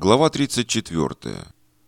Глава 34.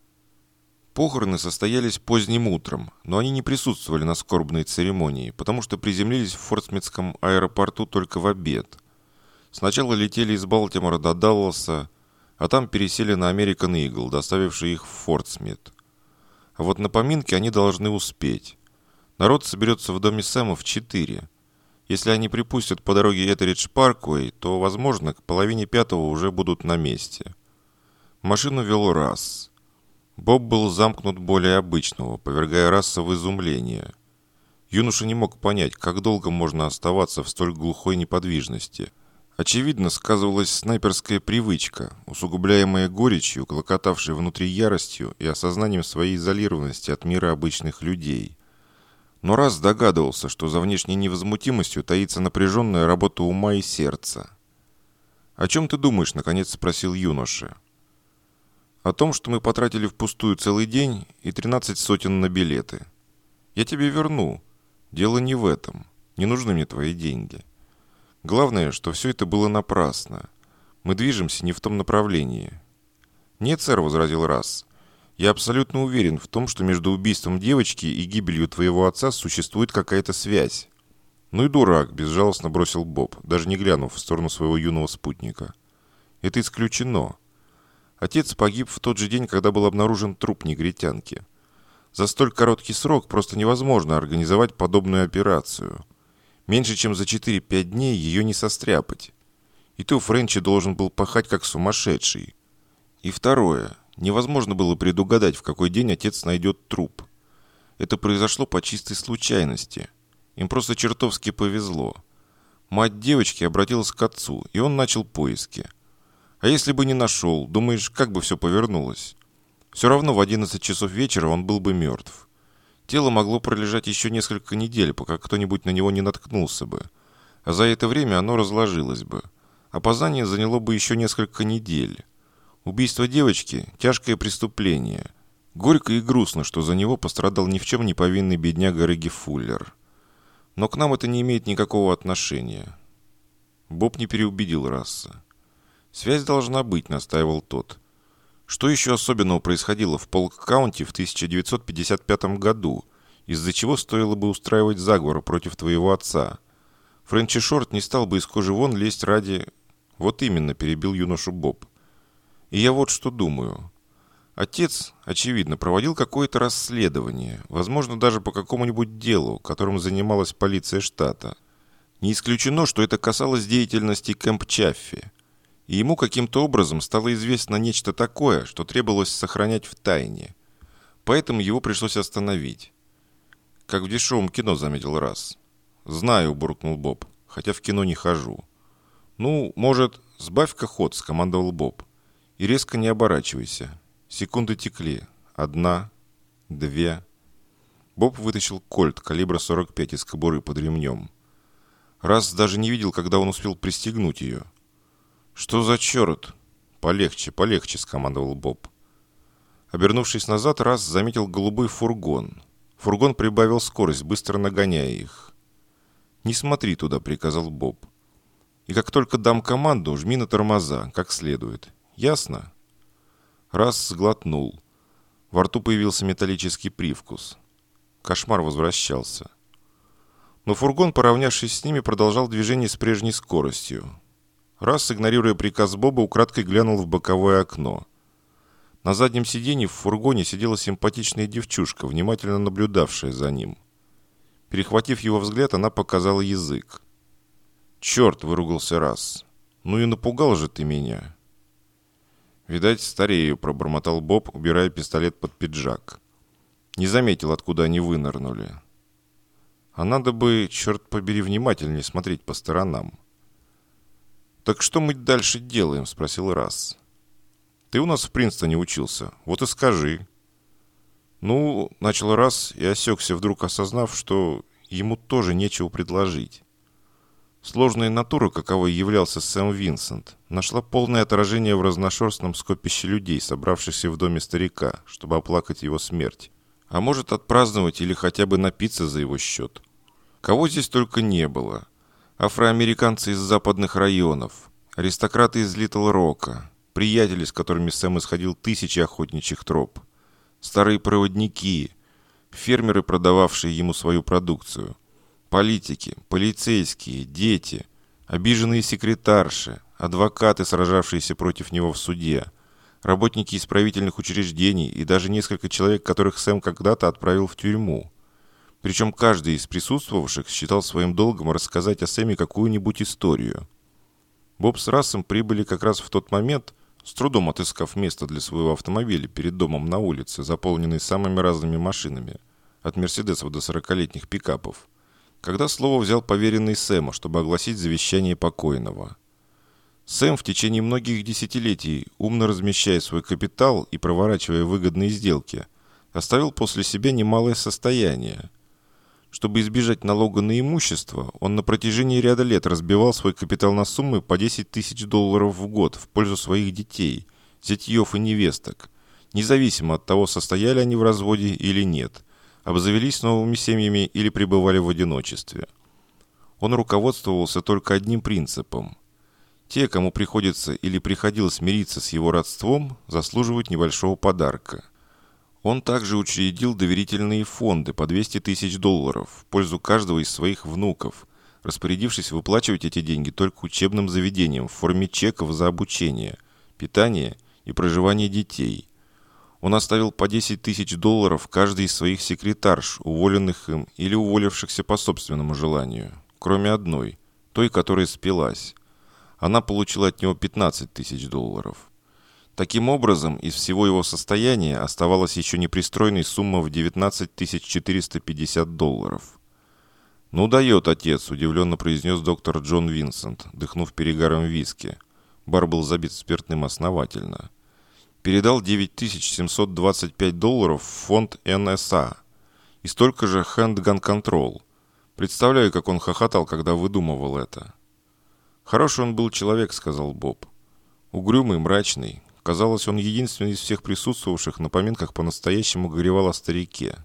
Похороны состоялись поздним утром, но они не присутствовали на скорбной церемонии, потому что приземлились в Фортсмитском аэропорту только в обед. Сначала летели из Балтимора до Далласа, а там пересели на American Eagle, доставивший их в Фортсмит. А вот на поминки они должны успеть. Народ соберется в доме Сэма в 4. Если они припустят по дороге Этеридж-Парквей, то, возможно, к половине 5 уже будут на месте. Машину вел Расс. Боб был замкнут более обычного, повергая Расса в изумление. Юноша не мог понять, как долго можно оставаться в столь глухой неподвижности. Очевидно, сказывалась снайперская привычка, усугубляемая горечью, клокотавшей внутри яростью и осознанием своей изолированности от мира обычных людей. Но Расс догадывался, что за внешней невозмутимостью таится напряженная работа ума и сердца. «О чем ты думаешь?» – наконец спросил юноша. «О том, что мы потратили впустую целый день и 13 сотен на билеты. Я тебе верну. Дело не в этом. Не нужны мне твои деньги. Главное, что все это было напрасно. Мы движемся не в том направлении». «Нет, сэр», — возразил Расс. «Я абсолютно уверен в том, что между убийством девочки и гибелью твоего отца существует какая-то связь». «Ну и дурак», — безжалостно бросил Боб, даже не глянув в сторону своего юного спутника. «Это исключено. Отец погиб в тот же день, когда был обнаружен труп негритянки. За столь короткий срок просто невозможно организовать подобную операцию. Меньше чем за 4-5 дней ее не состряпать. И то Френчи должен был пахать как сумасшедший. И второе. Невозможно было предугадать, в какой день отец найдет труп. Это произошло по чистой случайности. Им просто чертовски повезло. Мать девочки обратилась к отцу, и он начал поиски. А если бы не нашел, думаешь, как бы все повернулось? Все равно в 11 часов вечера он был бы мертв. Тело могло пролежать еще несколько недель, пока кто-нибудь на него не наткнулся бы. А за это время оно разложилось бы. Опознание заняло бы еще несколько недель. Убийство девочки – тяжкое преступление. Горько и грустно, что за него пострадал ни в чем не повинный бедняга Регги Фуллер. Но к нам это не имеет никакого отношения». Боб не переубедил Расса. «Связь должна быть», — настаивал тот. «Что еще особенного происходило в Полк-Каунти в 1955 году, из-за чего стоило бы устраивать заговор против твоего отца? Френчи Шорт не стал бы из кожи вон лезть ради...» «Вот именно», — перебил юношу Боб. «И я вот что думаю. Отец, очевидно, проводил какое-то расследование, возможно, даже по какому-нибудь делу, которым занималась полиция штата. Не исключено, что это касалось деятельности Кэмп Чаффи. И ему каким-то образом стало известно нечто такое, что требовалось сохранять в тайне. Поэтому его пришлось остановить». «Как в дешевом кино», — заметил Расс. «Знаю», — буркнул Боб, — «хотя в кино не хожу». «Ну, может, сбавь-ка ход», — скомандовал Боб. «И резко не оборачивайся». Секунды текли. 1, 2. Боб вытащил кольт калибра 45 из кобуры под ремнем. Расс даже не видел, когда он успел пристегнуть ее. «Что за черт?» «Полегче, полегче», — скомандовал Боб. Обернувшись назад, Расс заметил голубой фургон. Фургон прибавил скорость, быстро нагоняя их. «Не смотри туда», — приказал Боб. «И как только дам команду, жми на тормоза, как следует. Ясно?» Расс сглотнул. Во рту появился металлический привкус. Кошмар возвращался. Но фургон, поравнявшись с ними, продолжал движение с прежней скоростью. Расс, игнорируя приказ Боба, украдкой глянул в боковое окно. На заднем сиденье в фургоне сидела симпатичная девчушка, внимательно наблюдавшая за ним. Перехватив его взгляд, она показала язык. «Черт!» — выругался Расс. «Ну и напугал же ты меня!» «Видать, старею», — пробормотал Боб, убирая пистолет под пиджак. Не заметил, откуда они вынырнули. А надо бы, черт побери, внимательнее смотреть по сторонам. «Так что мы дальше делаем?» — спросил Расс. «Ты у нас в Принстоне учился, вот и скажи». «Ну», — начал Расс и осекся, вдруг осознав, что ему тоже нечего предложить. Сложная натура, каковой являлся Сэм Винсент, нашла полное отражение в разношерстном скопище людей, собравшихся в доме старика, чтобы оплакать его смерть. А может, отпраздновать или хотя бы напиться за его счет. Кого здесь только не было. Афроамериканцы из западных районов, аристократы из Литл-Рока, приятели, с которыми Сэм исходил тысячи охотничьих троп, старые проводники, фермеры, продававшие ему свою продукцию, политики, полицейские, дети, обиженные секретарши, адвокаты, сражавшиеся против него в суде, работники исправительных учреждений и даже несколько человек, которых Сэм когда-то отправил в тюрьму. Причем каждый из присутствовавших считал своим долгом рассказать о Сэме какую-нибудь историю. Боб с Рассом прибыли как раз в тот момент, с трудом отыскав место для своего автомобиля перед домом на улице, заполненной самыми разными машинами, от мерседесов до 40-летних пикапов, когда слово взял поверенный Сэма, чтобы огласить завещание покойного. Сэм в течение многих десятилетий, умно размещая свой капитал и проворачивая выгодные сделки, оставил после себя немалое состояние. Чтобы избежать налога на имущество, он на протяжении ряда лет разбивал свой капитал на суммы по $10 000 в год в пользу своих детей, зятьев и невесток, независимо от того, состояли они в разводе или нет, обзавелись новыми семьями или пребывали в одиночестве. Он руководствовался только одним принципом. Те, кому приходится или приходилось мириться с его родством, заслуживают небольшого подарка. Он также учредил доверительные фонды по $200 000 в пользу каждого из своих внуков, распорядившись выплачивать эти деньги только учебным заведениям в форме чеков за обучение, питание и проживание детей. Он оставил по $10 000 каждой из своих секретарш, уволенных им или уволившихся по собственному желанию, кроме одной, той, которая спилась. Она получила от него $15 000. Таким образом, из всего его состояния оставалась еще непристроенной сумма в $19 450. «Ну, дает отец», – удивленно произнес доктор Джон Винсент, дыхнув перегаром виски. Бар был забит спиртным основательно. Передал $9 725 в фонд НСА и столько же Handgun Control. Представляю, как он хохотал, когда выдумывал это. «Хороший он был человек», — сказал Боб. «Угрюмый, мрачный. Казалось, он единственный из всех присутствовавших на поминках по-настоящему горевал о старике».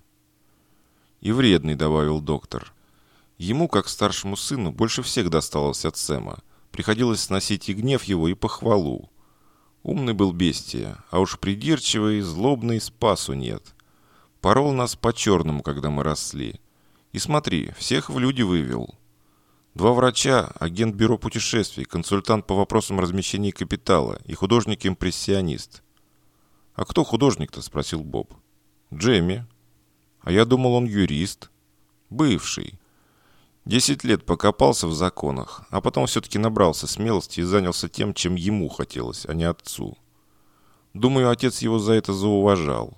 «И вредный», — добавил доктор. Ему, как старшему сыну, больше всех досталось от Сэма. Приходилось сносить и гнев его, и похвалу. Умный был бестия, а уж придирчивый, злобный, спасу нет. Порол нас по-черному, когда мы росли. И смотри, всех в люди вывел. 2 врача, агент бюро путешествий, консультант по вопросам размещения капитала и художник-импрессионист. «А кто художник-то?» – спросил Боб. «Джемми». «А я думал, он юрист». «Бывший. 10 лет покопался в законах, а потом все-таки набрался смелости и занялся тем, чем ему хотелось, а не отцу. Думаю, отец его за это зауважал».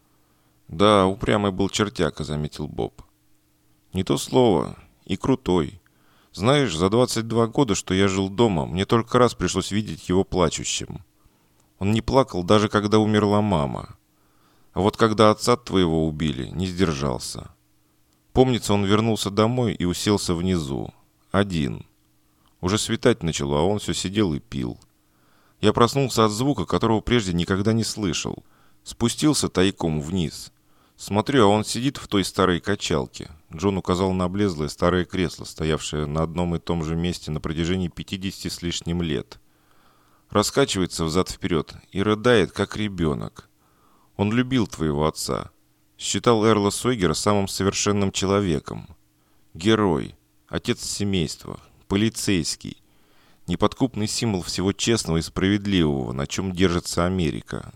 «Да, упрямый был чертяка», – заметил Боб. «Не то слово. И крутой. Знаешь, за 22 года, что я жил дома, мне только раз пришлось видеть его плачущим. Он не плакал, даже когда умерла мама. А вот когда отца твоего убили, не сдержался. Помнится, он вернулся домой и уселся внизу. Один. Уже светать начало, а он все сидел и пил. Я проснулся от звука, которого прежде никогда не слышал. Спустился тайком вниз. Смотрю, а он сидит в той старой качалке. Джон указал на облезлое старое кресло, стоявшее на одном и том же месте на протяжении 50 с лишним лет. Раскачивается взад-вперед и рыдает, как ребенок. Он любил твоего отца. Считал Эрла Сойгера самым совершенным человеком. Герой, отец семейства, полицейский. Неподкупный символ всего честного и справедливого, на чем держится Америка.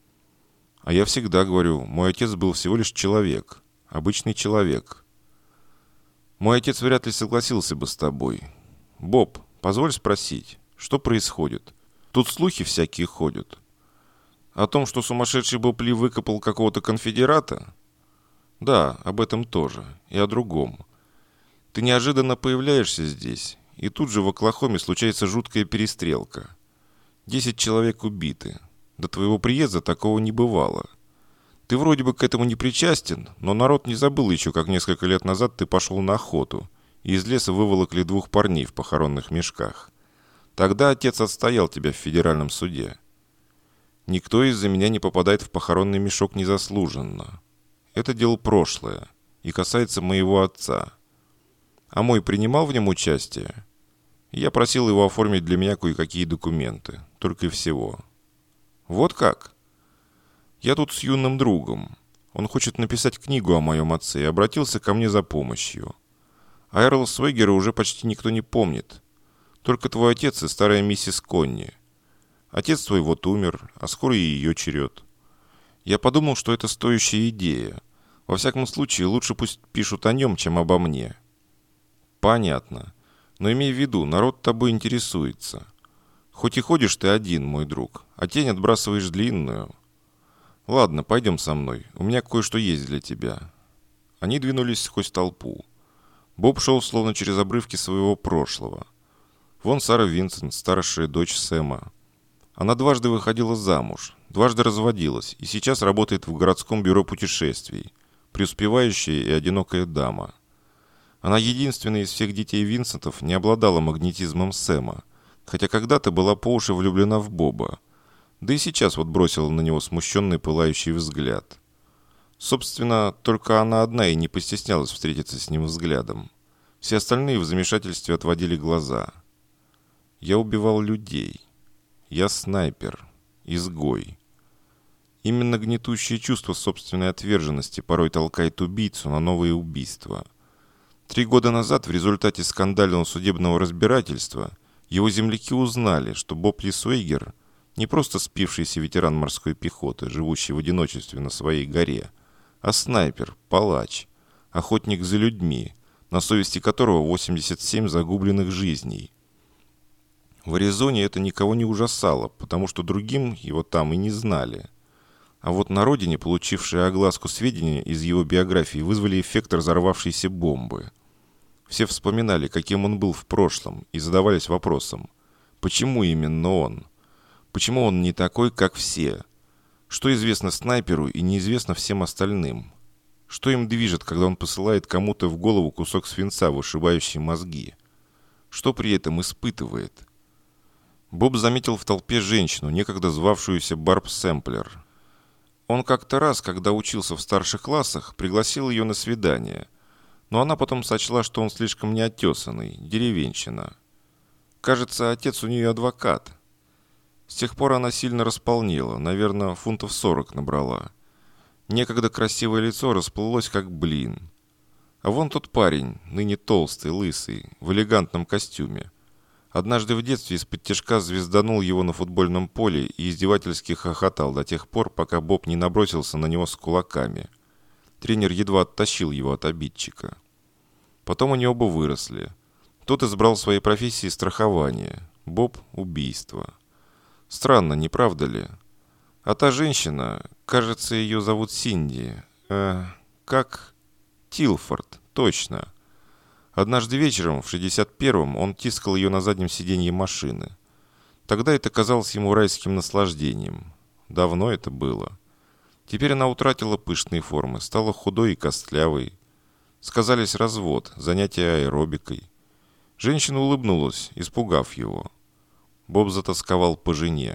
А я всегда говорю, мой отец был всего лишь человек. Обычный человек. Мой отец вряд ли согласился бы с тобой. Боб, позволь спросить, что происходит? Тут слухи всякие ходят. О том, что сумасшедший Боб Ли выкопал какого-то конфедерата? Да, об этом тоже. И о другом. Ты неожиданно появляешься здесь, и тут же в Оклахоме случается жуткая перестрелка. 10 человек убиты. До твоего приезда такого не бывало. Ты вроде бы к этому не причастен, но народ не забыл еще, как несколько лет назад ты пошел на охоту, и из леса выволокли 2 парней в похоронных мешках. Тогда отец отстоял тебя в федеральном суде. Никто из-за меня не попадает в похоронный мешок незаслуженно. Это дело прошлое и касается моего отца. А мой принимал в нем участие? Я просил его оформить для меня кое-какие документы, только и всего. Вот как? Я тут с юным другом. Он хочет написать книгу о моем отце и обратился ко мне за помощью. Айрла Свегера уже почти никто не помнит. Только твой отец и старая миссис Конни. Отец твой вот умер, а скоро и ее черед. Я подумал, что это стоящая идея. Во всяком случае, лучше пусть пишут о нем, чем обо мне. Понятно. Но имей в виду, народ тобой интересуется. Хоть и ходишь ты один, мой друг, а тень отбрасываешь длинную. Ладно, пойдем со мной. У меня кое-что есть для тебя. Они двинулись сквозь толпу. Боб шел словно через обрывки своего прошлого. Вон Сара Винсент, старшая дочь Сэма. Она дважды выходила замуж, дважды разводилась и сейчас работает в городском бюро путешествий. Преуспевающая и одинокая дама. Она единственная из всех детей Винсентов не обладала магнетизмом Сэма, хотя когда-то была по уши влюблена в Боба. Да и сейчас вот бросила на него смущенный пылающий взгляд. Собственно, только она одна и не постеснялась встретиться с ним взглядом. Все остальные в замешательстве отводили глаза. Я убивал людей. Я снайпер. Изгой. Именно гнетущее чувство собственной отверженности порой толкает убийцу на новые убийства. 3 года назад в результате скандального судебного разбирательства его земляки узнали, что Боб Лисвейгер не просто спившийся ветеран морской пехоты, живущий в одиночестве на своей горе, а снайпер, палач, охотник за людьми, на совести которого 87 загубленных жизней. В Аризоне это никого не ужасало, потому что другим его там и не знали. А вот на родине, получившие огласку сведения из его биографии, вызвали эффект разорвавшейся бомбы. Все вспоминали, каким он был в прошлом, и задавались вопросом, почему именно он? Почему он не такой, как все? Что известно снайперу и неизвестно всем остальным? Что им движет, когда он посылает кому-то в голову кусок свинца, вышибающий мозги? Что при этом испытывает? Боб заметил в толпе женщину, некогда звавшуюся Барб Сэмплер. Он как-то раз, когда учился в старших классах, пригласил ее на свидание. Но она потом сочла, что он слишком неотесанный, деревенщина. Кажется, отец у нее адвокат. С тех пор она сильно располнела, наверное, фунтов 40 набрала. Некогда красивое лицо расплылось, как блин. А вон тот парень, ныне толстый, лысый, в элегантном костюме. Однажды в детстве из-под-тишка звезданул его на футбольном поле и издевательски хохотал до тех пор, пока Боб не набросился на него с кулаками. Тренер едва оттащил его от обидчика. Потом они оба выросли. Тот избрал своей профессии страхование, Боб – убийство. Странно, не правда ли? А та женщина, кажется, ее зовут Синди. Как? Тилфорд, точно. Однажды вечером, в 61-м, он тискал ее на заднем сиденье машины. Тогда это казалось ему райским наслаждением. Давно это было. Теперь она утратила пышные формы, стала худой и костлявой. Сказались развод, занятия аэробикой. Женщина улыбнулась, испугав его. Боб затосковал по жене.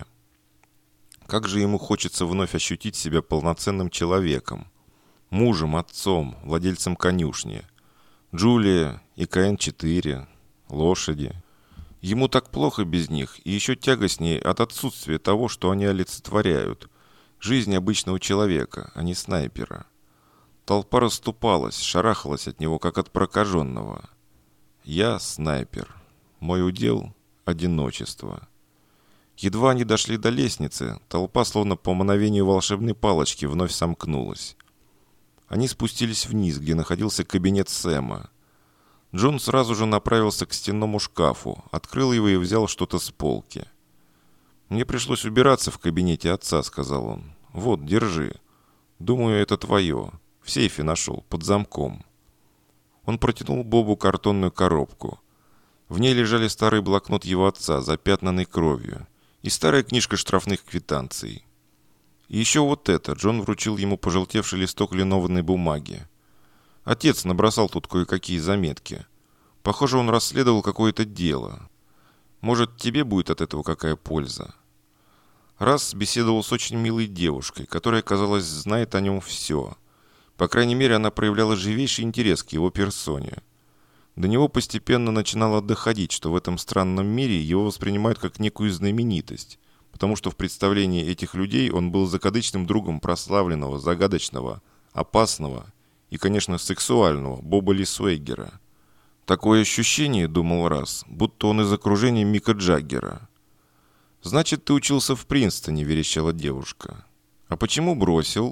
Как же ему хочется вновь ощутить себя полноценным человеком. Мужем, отцом, владельцем конюшни. Джулия и КН-4, лошади. Ему так плохо без них, и еще тягостнее от отсутствия того, что они олицетворяют. Жизнь обычного человека, а не снайпера. Толпа расступалась, шарахалась от него, как от прокаженного. Я снайпер. Мой удел – одиночество. Едва они дошли до лестницы, толпа, словно по мановению волшебной палочки, вновь сомкнулась. Они спустились вниз, где находился кабинет Сэма. Джон сразу же направился к стенному шкафу, открыл его и взял что-то с полки. «Мне пришлось убираться в кабинете отца», — сказал он. «Вот, держи. Думаю, это твое. В сейфе нашел, под замком». Он протянул Бобу картонную коробку. В ней лежали старый блокнот его отца, запятнанный кровью, и старая книжка штрафных квитанций. И еще вот это. Джон вручил ему пожелтевший листок линованной бумаги. Отец набросал тут кое-какие заметки. Похоже, он расследовал какое-то дело. Может, тебе будет от этого какая польза? Расс беседовал с очень милой девушкой, которая, казалось, знает о нем все. По крайней мере, она проявляла живейший интерес к его персоне. До него постепенно начинало доходить, что в этом странном мире его воспринимают как некую знаменитость, потому что в представлении этих людей он был закадычным другом прославленного, загадочного, опасного и, конечно, сексуального Боба Ли Суэггера. Такое ощущение, думал Расс, будто он из окружения Мика Джаггера. «Значит, ты учился в Принстоне», – верещала девушка. «А почему бросил?»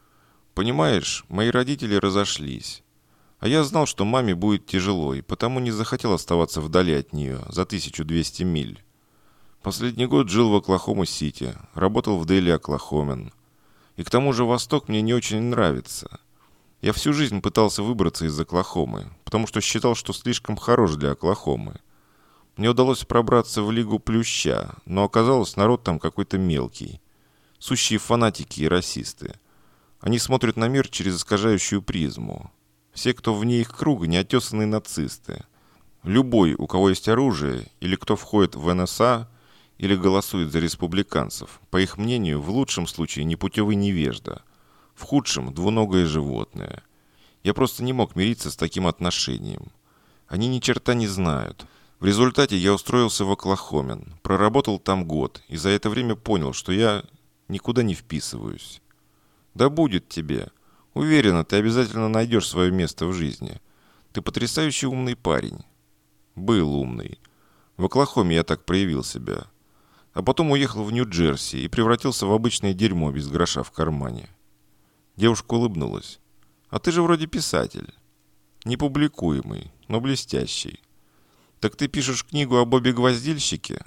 «Понимаешь, мои родители разошлись. А я знал, что маме будет тяжело, и потому не захотел оставаться вдали от нее за 1200 миль. Последний год жил в Оклахома-Сити, работал в Дейли Оклахомен. И к тому же Восток мне не очень нравится. Я всю жизнь пытался выбраться из Оклахомы, потому что считал, что слишком хорош для Оклахомы. Мне удалось пробраться в Лигу Плюща, но оказалось, народ там какой-то мелкий. Сущие фанатики и расисты. Они смотрят на мир через искажающую призму. Все, кто вне их круга, неотесанные нацисты. Любой, у кого есть оружие, или кто входит в НСА, или голосует за республиканцев, по их мнению, в лучшем случае непутевый невежда, в худшем – двуногое животное. Я просто не мог мириться с таким отношением. Они ни черта не знают. В результате я устроился в Оклахомен, проработал там год, и за это время понял, что я никуда не вписываюсь. Да будет тебе. Уверена, ты обязательно найдешь свое место в жизни. Ты потрясающе умный парень. Был умный. В Оклахоме я так проявил себя. А потом уехал в Нью-Джерси и превратился в обычное дерьмо без гроша в кармане. Девушка улыбнулась. А ты же вроде писатель. Непубликуемый, но блестящий. Так ты пишешь книгу о Бобе-гвоздильщике?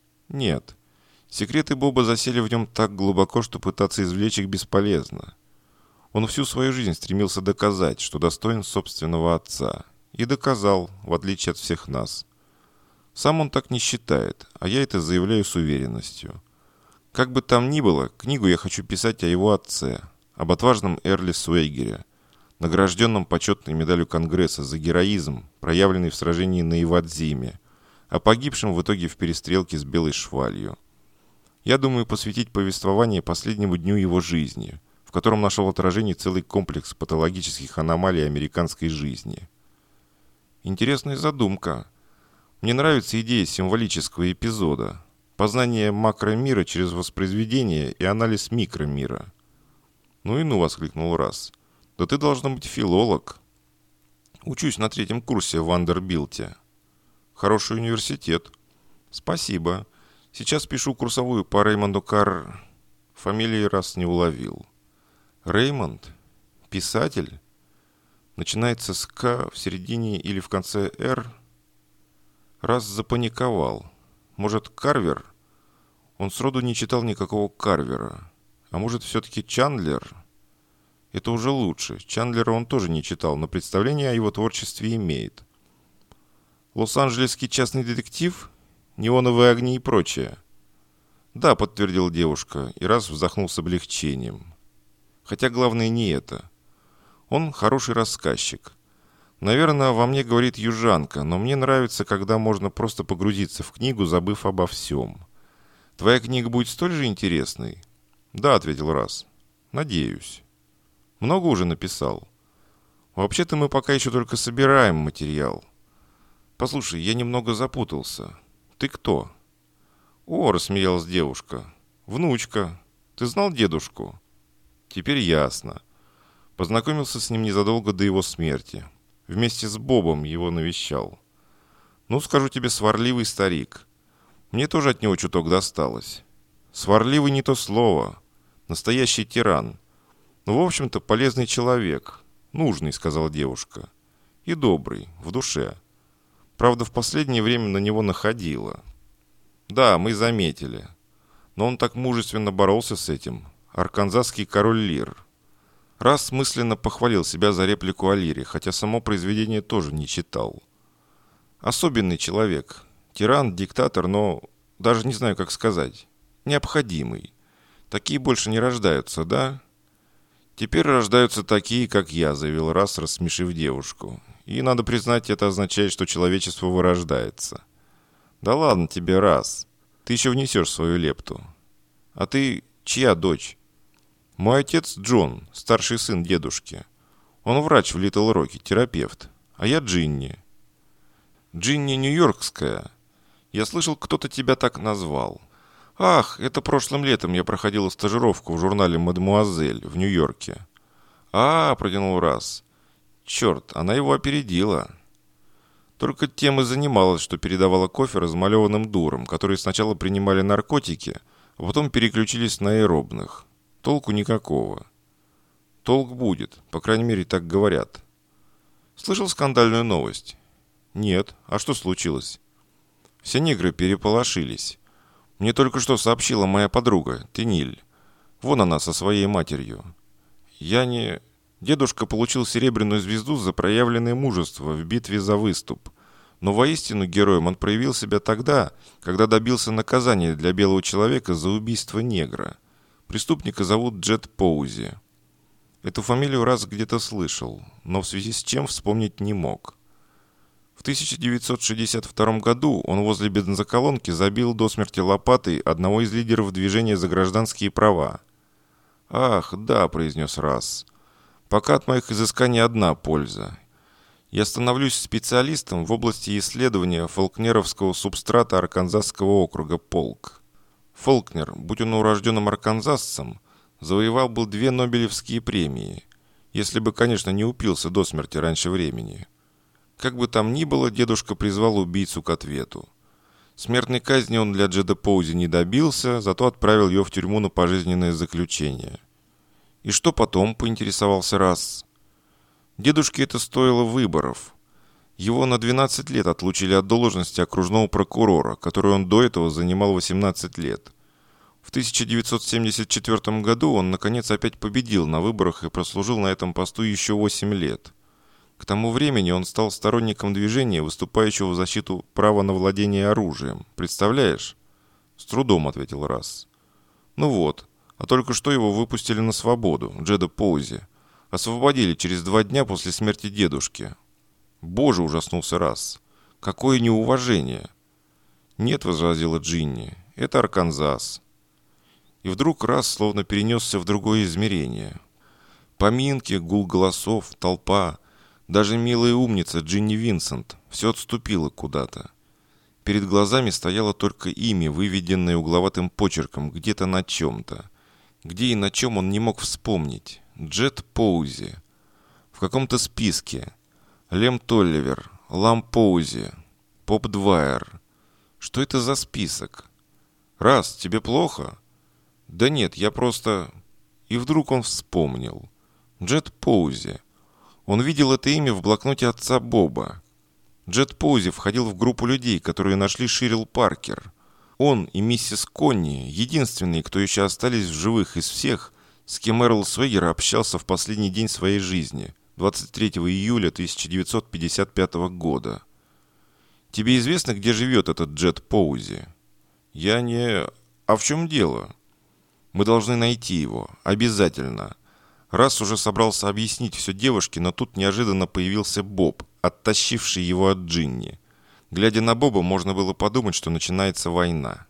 Нет. Секреты Боба засели в нем так глубоко, что пытаться извлечь их бесполезно. Он всю свою жизнь стремился доказать, что достоин собственного отца. И доказал, в отличие от всех нас. Сам он так не считает, а я это заявляю с уверенностью. Как бы там ни было, книгу я хочу писать о его отце, об отважном Эрли Суэггере, награжденном почетной медалью Конгресса за героизм, проявленный в сражении на Ивадзиме, а погибшем в итоге в перестрелке с Белой Швалью. Я думаю посвятить повествование последнему дню его жизни, в котором нашел отражение целый комплекс патологических аномалий американской жизни. Интересная задумка. Мне нравится идея символического эпизода. Познание макромира через воспроизведение и анализ микромира. «Ну и ну!» — воскликнул Расс. «Да ты должна быть филолог». «Учусь на 3-м курсе в Вандербилте». «Хороший университет». «Спасибо. Сейчас пишу курсовую по Реймонду Фамилии Расс не уловил. «Реймонд? Писатель? Начинается с «К» в середине или в конце «Р»?» Расс запаниковал. Может, Карвер? Он сроду не читал никакого Карвера. А может, все-таки Чандлер? Это уже лучше. Чандлера он тоже не читал, но представление о его творчестве имеет. «Лос-Анджелесский частный детектив? Неоновые огни и прочее?» «Да», — подтвердила девушка, и Расс вздохнул с облегчением. Хотя главное не это. Он хороший рассказчик. Наверное, во мне говорит южанка, но мне нравится, когда можно просто погрузиться в книгу, забыв обо всем. Твоя книга будет столь же интересной? Да, ответил Расс. Надеюсь. Много уже написал? Вообще-то мы пока еще только собираем материал. Послушай, я немного запутался. Ты кто? О, рассмеялась девушка. Внучка. Ты знал дедушку? Теперь ясно. Познакомился с ним незадолго до его смерти. Вместе с Бобом его навещал. Ну, скажу тебе, сварливый старик. Мне тоже от него чуток досталось. Сварливый не то слово. Настоящий тиран. Ну, в общем-то, полезный человек. Нужный, сказала девушка. И добрый, в душе. Правда, в последнее время на него находило. Да, мы заметили. Но он так мужественно боролся с этим. Арканзасский король Лир. Расс мысленно похвалил себя за реплику о Лире, хотя само произведение тоже не читал. Особенный человек. Тиран, диктатор, но даже не знаю, как сказать. Необходимый. Такие больше не рождаются, да? Теперь рождаются такие, как я, заявил Расс, рассмешив девушку. И, надо признать, это означает, что человечество вырождается. Да ладно тебе, Расс. Ты еще внесешь свою лепту. А ты чья дочь? Мой отец Джон, старший сын дедушки. Он врач в Литл-Роке, терапевт. А я Джинни. Джинни нью-йоркская. Я слышал, кто-то тебя так назвал. «Ах, это прошлым летом я проходила стажировку в журнале «Мадемуазель» в Нью-Йорке». Протянул Расс. «Черт, она его опередила». Только тем и занималась, что передавала кофе размалеванным дурам, которые сначала принимали наркотики, а потом переключились на аэробных. Толку никакого. Толк будет, по крайней мере, так говорят. Слышал скандальную новость? Нет. А что случилось? Все негры переполошились. Мне только что сообщила моя подруга, Тениль. Вон она со своей матерью. Дедушка получил серебряную звезду за проявленное мужество в битве за выступ. Но воистину героем он проявил себя тогда, когда добился наказания для белого человека за убийство негра. Преступника зовут Джет Поузи. Эту фамилию раз где-то слышал, но в связи с чем вспомнить не мог. В 1962 году он возле бензоколонки забил до смерти лопатой одного из лидеров движения за гражданские права. «Ах, да», — произнес Расс. «Пока от моих изысканий одна польза. Я становлюсь специалистом в области исследования фолкнеровского субстрата Арканзасского округа Полк. Фолкнер, будь он урожденным арканзасцем, завоевал бы 2 Нобелевские премии, если бы, конечно, не упился до смерти раньше времени. Как бы там ни было, дедушка призвал убийцу к ответу. Смертной казни он для Джеда Поузи не добился, зато отправил ее в тюрьму на пожизненное заключение. И что потом, поинтересовался Расс. Дедушке это стоило выборов. Его на 12 лет отлучили от должности окружного прокурора, которую он до этого занимал 18 лет. В 1974 году он, наконец, опять победил на выборах и прослужил на этом посту еще 8 лет. К тому времени он стал сторонником движения, выступающего в защиту права на владение оружием. Представляешь? С трудом, ответил Расс. Ну вот, а только что его выпустили на свободу, Джеда Поузи. Освободили через 2 дня после смерти дедушки. Боже, ужаснулся Расс. Какое неуважение. Нет, возразила Джинни, это Арканзас. И вдруг Расс словно перенесся в другое измерение. Поминки, гул голосов, толпа. Даже милая умница Джинни Винсент все отступила куда-то. Перед глазами стояло только имя, выведенное угловатым почерком где-то на чем-то. Где и на чем он не мог вспомнить. Джет Поузи. В каком-то списке. Лем Толливер, Лам Поузи, Поп Двайер. Что это за список? Расс, тебе плохо? Да нет, я просто... И вдруг он вспомнил. Джет Поузи. Он видел это имя в блокноте отца Боба. Джет Поузи входил в группу людей, которые нашли Ширил Паркер. Он и миссис Конни, единственные, кто еще остались в живых из всех, с кем Эрл Свегер общался в последний день своей жизни, 23 июля 1955 года. Тебе известно, где живет этот Джет Поузи? Я не... А в чем дело? Мы должны найти его. Обязательно. Расс уже собрался объяснить все девушке, но тут неожиданно появился Боб, оттащивший его от Джинни. Глядя на Боба, можно было подумать, что начинается война.